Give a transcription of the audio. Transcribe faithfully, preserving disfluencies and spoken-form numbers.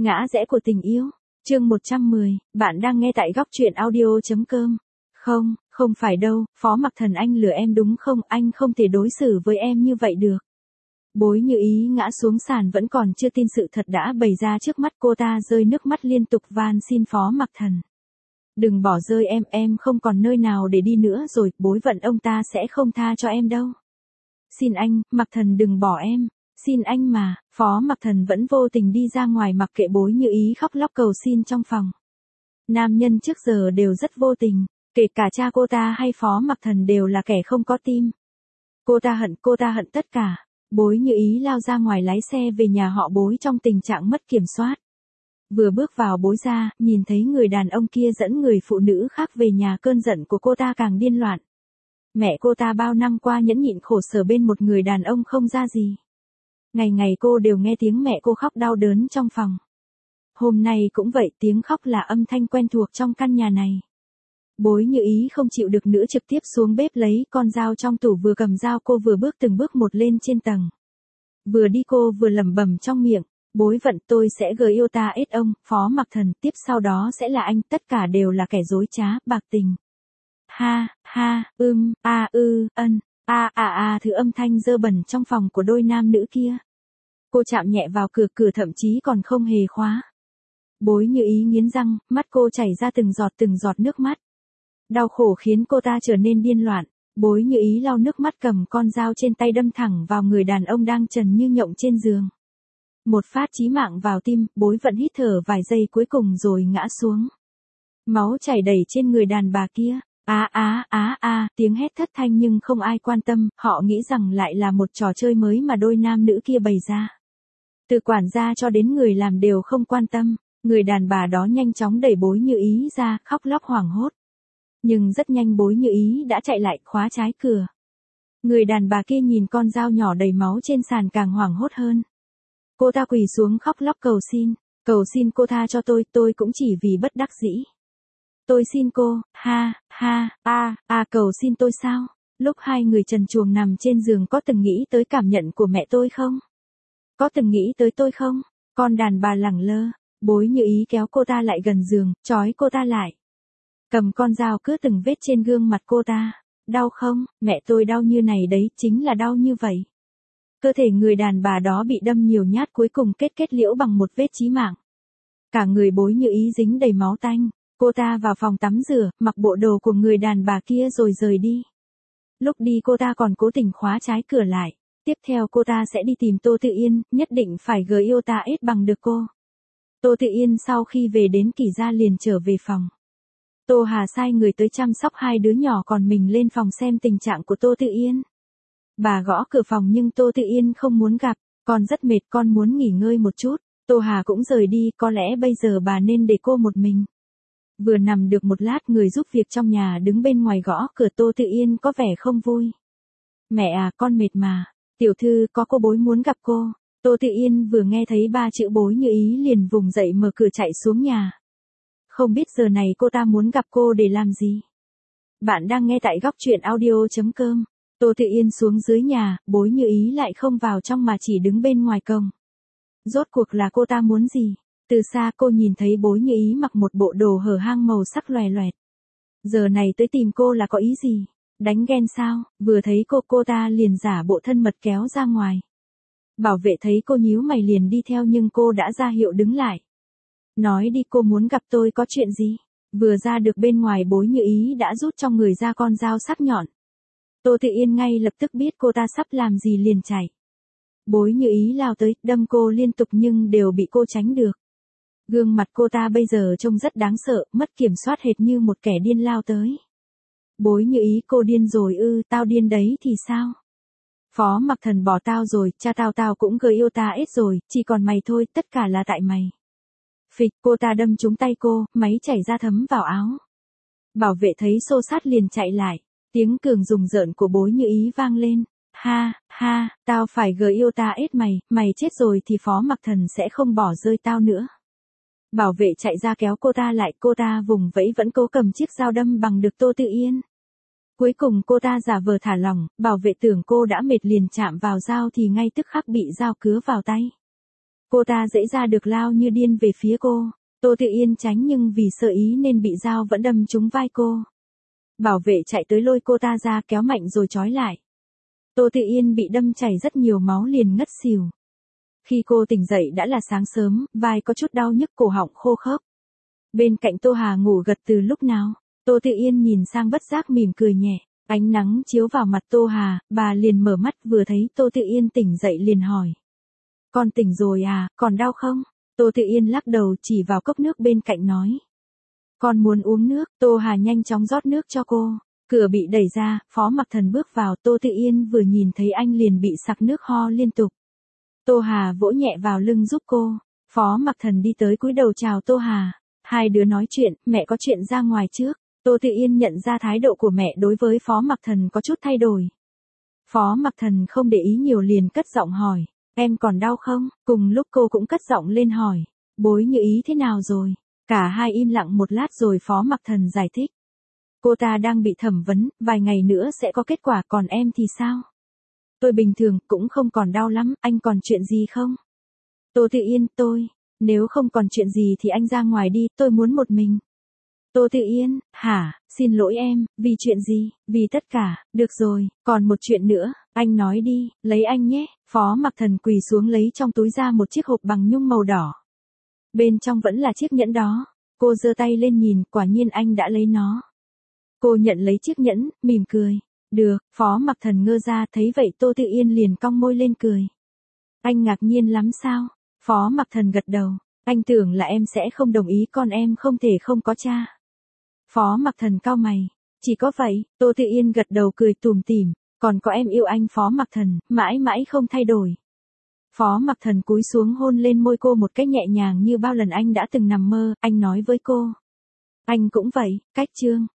Ngã rẽ của tình yêu. Chương một trăm mười, bạn đang nghe tại góc truyện audio chấm com. Không, không phải đâu, Phó Mặc Thần anh lừa em đúng không, anh không thể đối xử với em như vậy được. Bối Như Ý ngã xuống sàn vẫn còn chưa tin sự thật đã bày ra trước mắt, cô ta rơi nước mắt liên tục van xin Phó Mặc Thần. Đừng bỏ rơi em, em không còn nơi nào để đi nữa rồi, bối phận ông ta sẽ không tha cho em đâu. Xin anh, Mặc Thần đừng bỏ em. Xin anh mà, Phó Mặc Thần vẫn vô tình đi ra ngoài mặc kệ Bối Như Ý khóc lóc cầu xin trong phòng. Nam nhân trước giờ đều rất vô tình, kể cả cha cô ta hay Phó Mặc Thần đều là kẻ không có tim. Cô ta hận, cô ta hận tất cả. Bối Như Ý lao ra ngoài lái xe về nhà họ Bối trong tình trạng mất kiểm soát. Vừa bước vào Bối ra, nhìn thấy người đàn ông kia dẫn người phụ nữ khác về nhà, cơn giận của cô ta càng điên loạn. Mẹ cô ta bao năm qua nhẫn nhịn khổ sở bên một người đàn ông không ra gì. Ngày ngày cô đều nghe tiếng mẹ cô khóc đau đớn trong phòng. Hôm nay cũng vậy, tiếng khóc là âm thanh quen thuộc trong căn nhà này. Bối Như Ý không chịu được nữa, trực tiếp xuống bếp lấy con dao trong tủ, vừa cầm dao cô vừa bước từng bước một lên trên tầng. Vừa đi cô vừa lẩm bẩm trong miệng, bối vận, tôi sẽ gợi yêu ta ết ông, Phó Mặc Thần, tiếp sau đó sẽ là anh, tất cả đều là kẻ dối trá, bạc tình. Ha, ha, ưm, a ư, ân. A a a thứ âm thanh dơ bẩn trong phòng của đôi nam nữ kia. Cô chạm nhẹ vào cửa, cửa thậm chí còn không hề khóa. Bối Như Ý nghiến răng, mắt cô chảy ra từng giọt từng giọt nước mắt. Đau khổ khiến cô ta trở nên điên loạn. Bối Như Ý lau nước mắt, cầm con dao trên tay đâm thẳng vào người đàn ông đang trần như nhộng trên giường. Một phát chí mạng vào tim, Bối Vận hít thở vài giây cuối cùng rồi ngã xuống. Máu chảy đầy trên người đàn bà kia. Á á á á, tiếng hét thất thanh nhưng không ai quan tâm, họ nghĩ rằng lại là một trò chơi mới mà đôi nam nữ kia bày ra. Từ quản gia cho đến người làm đều không quan tâm, người đàn bà đó nhanh chóng đẩy Bối Như Ý ra, khóc lóc hoảng hốt. Nhưng rất nhanh Bối Như Ý đã chạy lại, khóa trái cửa. Người đàn bà kia nhìn con dao nhỏ đầy máu trên sàn càng hoảng hốt hơn. Cô ta quỳ xuống khóc lóc cầu xin, cầu xin cô tha cho tôi, tôi cũng chỉ vì bất đắc dĩ. Tôi xin cô, ha, ha, a, a cầu xin tôi sao? Lúc hai người trần truồng nằm trên giường có từng nghĩ tới cảm nhận của mẹ tôi không? Có từng nghĩ tới tôi không? Con đàn bà lẳng lơ, Bối Như Ý kéo cô ta lại gần giường, trói cô ta lại. Cầm con dao cứa từng vết trên gương mặt cô ta. Đau không? Mẹ tôi đau như này đấy, chính là đau như vậy. Cơ thể người đàn bà đó bị đâm nhiều nhát, cuối cùng kết kết liễu bằng một vết chí mạng. Cả người Bối Như Ý dính đầy máu tanh. Cô ta vào phòng tắm rửa, mặc bộ đồ của người đàn bà kia rồi rời đi. Lúc đi cô ta còn cố tình khóa trái cửa lại. Tiếp theo cô ta sẽ đi tìm Tô Tự Yên, nhất định phải gợi yêu ta ết bằng được cô. Tô Tự Yên sau khi về đến Kỷ gia liền trở về phòng. Tô Hà sai người tới chăm sóc hai đứa nhỏ, còn mình lên phòng xem tình trạng của Tô Tự Yên. Bà gõ cửa phòng nhưng Tô Tự Yên không muốn gặp, con rất mệt, con muốn nghỉ ngơi một chút. Tô Hà cũng rời đi, có lẽ bây giờ bà nên để cô một mình. Vừa nằm được một lát, người giúp việc trong nhà đứng bên ngoài gõ cửa, Tô Tự Yên có vẻ không vui. Mẹ à, con mệt mà. Tiểu thư, có cô Bối muốn gặp cô. Tô Tự Yên vừa nghe thấy ba chữ Bối Như Ý liền vùng dậy mở cửa chạy xuống nhà. Không biết giờ này cô ta muốn gặp cô để làm gì. Bạn đang nghe tại góc truyện audio chấm com. Tô Tự Yên xuống dưới nhà, Bối Như Ý lại không vào trong mà chỉ đứng bên ngoài cổng. Rốt cuộc là cô ta muốn gì? Từ xa cô nhìn thấy Bối Như Ý mặc một bộ đồ hở hang màu sắc loè loẹt. Giờ này tới tìm cô là có ý gì? Đánh ghen sao? Vừa thấy cô, cô ta liền giả bộ thân mật kéo ra ngoài. Bảo vệ thấy cô nhíu mày liền đi theo nhưng cô đã ra hiệu đứng lại. Nói đi, cô muốn gặp tôi có chuyện gì? Vừa ra được bên ngoài, Bối Như Ý đã rút trong người ra con dao sắc nhọn. Tô Tự Yên ngay lập tức biết cô ta sắp làm gì liền chạy. Bối Như Ý lao tới, đâm cô liên tục nhưng đều bị cô tránh được. Gương mặt cô ta bây giờ trông rất đáng sợ, mất kiểm soát hệt như một kẻ điên lao tới. Bối Như Ý, cô điên rồi ư? Tao điên đấy thì sao? Phó Mặc Thần bỏ tao rồi, cha tao tao cũng gợi yêu ta ết rồi, chỉ còn mày thôi, tất cả là tại mày. Phịch, cô ta đâm trúng tay cô, máu chảy ra thấm vào áo. Bảo vệ thấy xô xát liền chạy lại, tiếng cường rùng rợn của Bối Như Ý vang lên. Ha, ha, tao phải gợi yêu ta ết mày, mày chết rồi thì Phó Mặc Thần sẽ không bỏ rơi tao nữa. Bảo vệ chạy ra kéo cô ta lại, cô ta vùng vẫy vẫn cố cầm chiếc dao đâm bằng được Tô Tự Yên. Cuối cùng cô ta giả vờ thả lỏng, bảo vệ tưởng cô đã mệt liền chạm vào dao thì ngay tức khắc bị dao cứa vào tay. Cô ta dễ ra được lao như điên về phía cô. Tô Tự Yên tránh nhưng vì sợ ý nên bị dao vẫn đâm trúng vai cô. Bảo vệ chạy tới lôi cô ta ra kéo mạnh rồi trói lại. Tô Tự Yên bị đâm chảy rất nhiều máu liền ngất xỉu. Khi cô tỉnh dậy đã là sáng sớm, vai có chút đau nhức, cổ họng khô khốc. Bên cạnh Tô Hà ngủ gật từ lúc nào. Tô Tự Yên nhìn sang bất giác mỉm cười nhẹ. Ánh nắng chiếu vào mặt Tô Hà, bà liền mở mắt vừa thấy Tô Tự Yên tỉnh dậy liền hỏi. Con tỉnh rồi à, còn đau không? Tô Tự Yên lắc đầu chỉ vào cốc nước bên cạnh nói. Con muốn uống nước. Tô Hà nhanh chóng rót nước cho cô. Cửa bị đẩy ra, Phó Mặc Thần bước vào. Tô Tự Yên vừa nhìn thấy anh liền bị sặc nước ho liên tục. Tô Hà vỗ nhẹ vào lưng giúp cô. Phó Mặc Thần đi tới cúi đầu chào Tô Hà. Hai đứa nói chuyện, mẹ có chuyện ra ngoài trước. Tô Tự Yên nhận ra thái độ của mẹ đối với Phó Mặc Thần có chút thay đổi. Phó Mặc Thần không để ý nhiều liền cất giọng hỏi. Em còn đau không? Cùng lúc cô cũng cất giọng lên hỏi. Bối Như Ý thế nào rồi? Cả hai im lặng một lát rồi Phó Mặc Thần giải thích. Cô ta đang bị thẩm vấn, vài ngày nữa sẽ có kết quả, còn em thì sao? Tôi bình thường, cũng không còn đau lắm, anh còn chuyện gì không? Tô Tự Yên, tôi, nếu không còn chuyện gì thì anh ra ngoài đi, tôi muốn một mình. Tô Tự Yên, hả, xin lỗi em, vì chuyện gì, vì tất cả, được rồi, còn một chuyện nữa, anh nói đi, lấy anh nhé. Phó Mặc Thần quỳ xuống lấy trong túi ra một chiếc hộp bằng nhung màu đỏ. Bên trong vẫn là chiếc nhẫn đó. Cô giơ tay lên nhìn, quả nhiên anh đã lấy nó. Cô nhận lấy chiếc nhẫn, mỉm cười. Được, Phó Mặc Thần ngơ ra, thấy vậy Tô Tự Yên liền cong môi lên cười. Anh ngạc nhiên lắm sao? Phó Mặc Thần gật đầu. Anh tưởng là em sẽ không đồng ý, con em không thể không có cha. Phó Mặc Thần cau mày. Chỉ có vậy, Tô Tự Yên gật đầu cười tủm tỉm. Còn có em yêu anh Phó Mặc Thần, mãi mãi không thay đổi. Phó Mặc Thần cúi xuống hôn lên môi cô một cách nhẹ nhàng như bao lần anh đã từng nằm mơ, anh nói với cô. Anh cũng vậy, cách chương.